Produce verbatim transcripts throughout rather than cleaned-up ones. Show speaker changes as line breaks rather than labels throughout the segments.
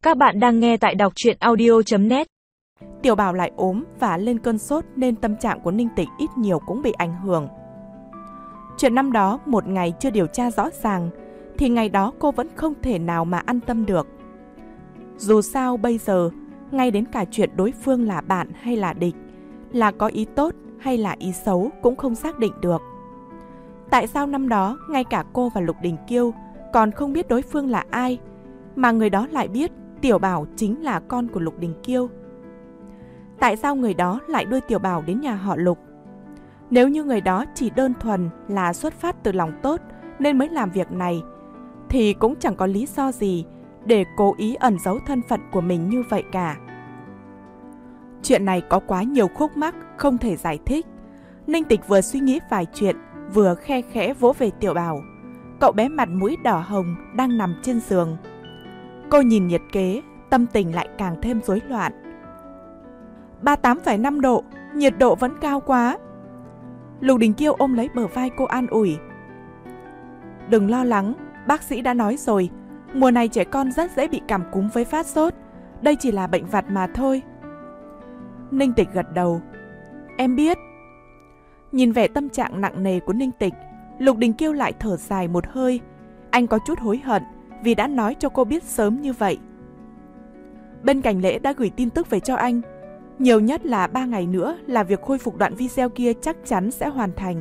Các bạn đang nghe tại đọc truyện audio chấm net.
Tiểu Bảo lại ốm và lên cơn sốt nên tâm trạng của Ninh Tịch ít nhiều cũng bị ảnh hưởng. Chuyện năm đó một ngày chưa điều tra rõ ràng thì ngày đó cô vẫn không thể nào mà an tâm được. Dù sao bây giờ, ngay đến cả chuyện đối phương là bạn hay là địch, là có ý tốt hay là ý xấu cũng không xác định được. Tại sao năm đó ngay cả cô và Lục Đình Kiêu còn không biết đối phương là ai, mà người đó lại biết Tiểu Bảo chính là con của Lục Đình Kiêu? Tại sao người đó lại đưa Tiểu Bảo đến nhà họ Lục? Nếu như người đó chỉ đơn thuần là xuất phát từ lòng tốt nên mới làm việc này, thì cũng chẳng có lý do gì để cố ý ẩn giấu thân phận của mình như vậy cả. Chuyện này có quá nhiều khúc mắc không thể giải thích. Ninh Tịch vừa suy nghĩ vài chuyện, vừa khe khẽ vỗ về Tiểu Bảo. Cậu bé mặt mũi đỏ hồng đang nằm trên giường. Cô nhìn nhiệt kế, tâm tình lại càng thêm rối loạn. ba mươi tám phẩy năm độ, nhiệt độ vẫn cao quá. Lục Đình Kiêu ôm lấy bờ vai cô an ủi. Đừng lo lắng, bác sĩ đã nói rồi, mùa này trẻ con rất dễ bị cảm cúm với phát sốt. Đây chỉ là bệnh vặt mà thôi. Ninh Tịch gật đầu. Em biết. Nhìn vẻ tâm trạng nặng nề của Ninh Tịch, Lục Đình Kiêu lại thở dài một hơi. Anh có chút hối hận vì đã nói cho cô biết sớm như vậy. Bên Cảnh Lễ đã gửi tin tức về cho anh. Nhiều nhất là ba ngày nữa là việc khôi phục đoạn video kia chắc chắn sẽ hoàn thành.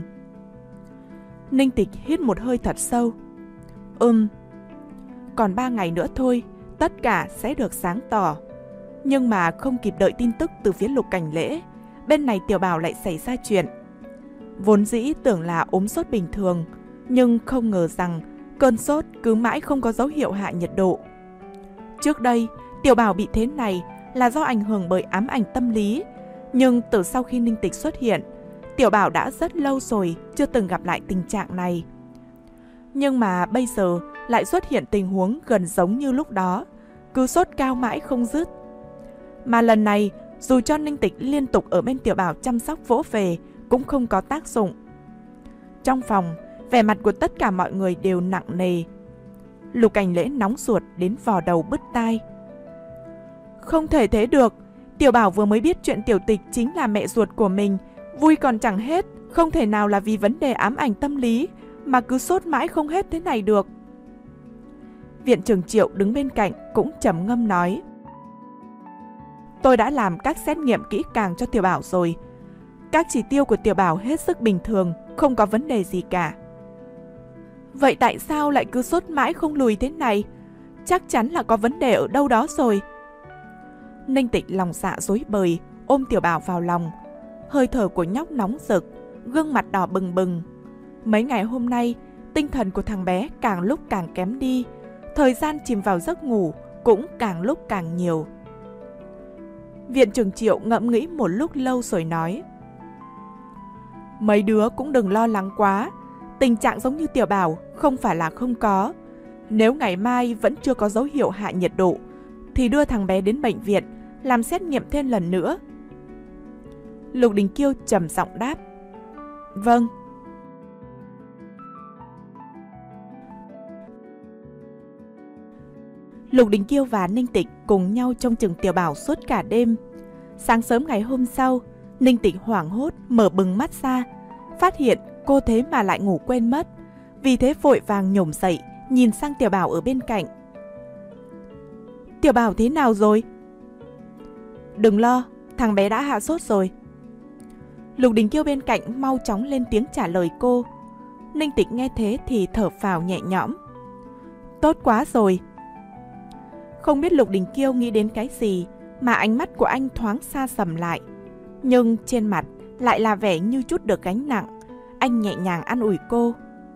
Ninh Tịch hít một hơi thật sâu. Ừm, còn ba ngày nữa thôi, tất cả sẽ được sáng tỏ. Nhưng mà không kịp đợi tin tức từ phía Lục Cảnh Lễ, bên này Tiểu Bảo lại xảy ra chuyện. Vốn dĩ tưởng là ốm sốt bình thường, nhưng không ngờ rằng cơn sốt cứ mãi không có dấu hiệu hạ nhiệt độ. Trước đây, Tiểu Bảo bị thế này là do ảnh hưởng bởi ám ảnh tâm lý, nhưng từ sau khi Ninh Tịch xuất hiện, Tiểu Bảo đã rất lâu rồi chưa từng gặp lại tình trạng này. Nhưng mà bây giờ lại xuất hiện tình huống gần giống như lúc đó, cứ sốt cao mãi không dứt. Mà lần này, dù cho Ninh Tịch liên tục ở bên Tiểu Bảo chăm sóc vỗ về, cũng không có tác dụng. Trong phòng, vẻ mặt của tất cả mọi người đều nặng nề. Lục Cảnh Lễ nóng ruột đến vò đầu bứt tai. Không thể thế được, Tiểu Bảo vừa mới biết chuyện Tiểu Tịch chính là mẹ ruột của mình, vui còn chẳng hết, không thể nào là vì vấn đề ám ảnh tâm lý mà cứ sốt mãi không hết thế này được. Viện trưởng Triệu đứng bên cạnh cũng trầm ngâm nói. Tôi đã làm các xét nghiệm kỹ càng cho Tiểu Bảo rồi. Các chỉ tiêu của Tiểu Bảo hết sức bình thường, không có vấn đề gì cả. Vậy tại sao lại cứ sốt mãi không lùi thế này? Chắc chắn là có vấn đề ở đâu đó rồi. Ninh Tịch lòng dạ rối bời, ôm Tiểu Bảo vào lòng. Hơi thở của nhóc nóng rực, gương mặt đỏ bừng bừng. Mấy ngày hôm nay, tinh thần của thằng bé càng lúc càng kém đi. Thời gian chìm vào giấc ngủ cũng càng lúc càng nhiều. Viện trưởng Triệu ngẫm nghĩ một lúc lâu rồi nói. Mấy đứa cũng đừng lo lắng quá. Tình trạng giống như Tiểu Bảo không phải là không có. Nếu ngày mai vẫn chưa có dấu hiệu hạ nhiệt độ, thì đưa thằng bé đến bệnh viện làm xét nghiệm thêm lần nữa. Lục Đình Kiêu trầm giọng đáp. Vâng. Lục Đình Kiêu và Ninh Tịch cùng nhau trông chừng Tiểu Bảo suốt cả đêm. Sáng sớm ngày hôm sau, Ninh Tịch hoảng hốt mở bừng mắt ra, phát hiện cô thế mà lại ngủ quên mất. Vì thế vội vàng nhổm dậy, nhìn sang Tiểu Bảo ở bên cạnh. Tiểu Bảo thế nào rồi? Đừng lo, thằng bé đã hạ sốt rồi. Lục Đình Kiêu bên cạnh mau chóng lên tiếng trả lời cô. Ninh Tịch nghe thế thì thở phào nhẹ nhõm. Tốt quá rồi. Không biết Lục Đình Kiêu nghĩ đến cái gì mà ánh mắt của anh thoáng xa sầm lại, nhưng trên mặt lại là vẻ như chút được gánh nặng. Anh nhẹ nhàng an ủi cô.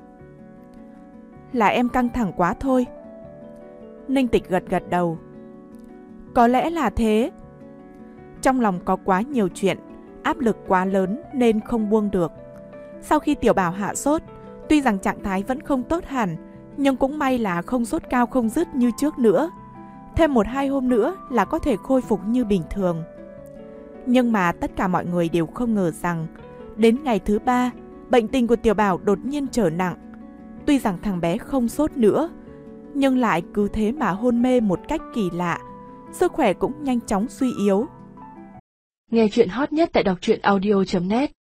Là em căng thẳng quá thôi. Ninh Tịch gật gật đầu. Có lẽ là thế. Trong lòng có quá nhiều chuyện, áp lực quá lớn nên không buông được. Sau khi Tiểu Bảo hạ sốt, tuy rằng trạng thái vẫn không tốt hẳn, nhưng cũng may là không sốt cao không dứt như trước nữa. Thêm một hai hôm nữa là có thể khôi phục như bình thường. Nhưng mà tất cả mọi người đều không ngờ rằng đến ngày thứ ba, bệnh tình của Tiểu Bảo đột nhiên trở nặng. Tuy rằng thằng bé không sốt nữa, nhưng lại cứ thế mà hôn mê một cách kỳ lạ, sức khỏe cũng nhanh chóng suy yếu.
Nghe chuyện hot nhất tại đọc truyện audio chấm net.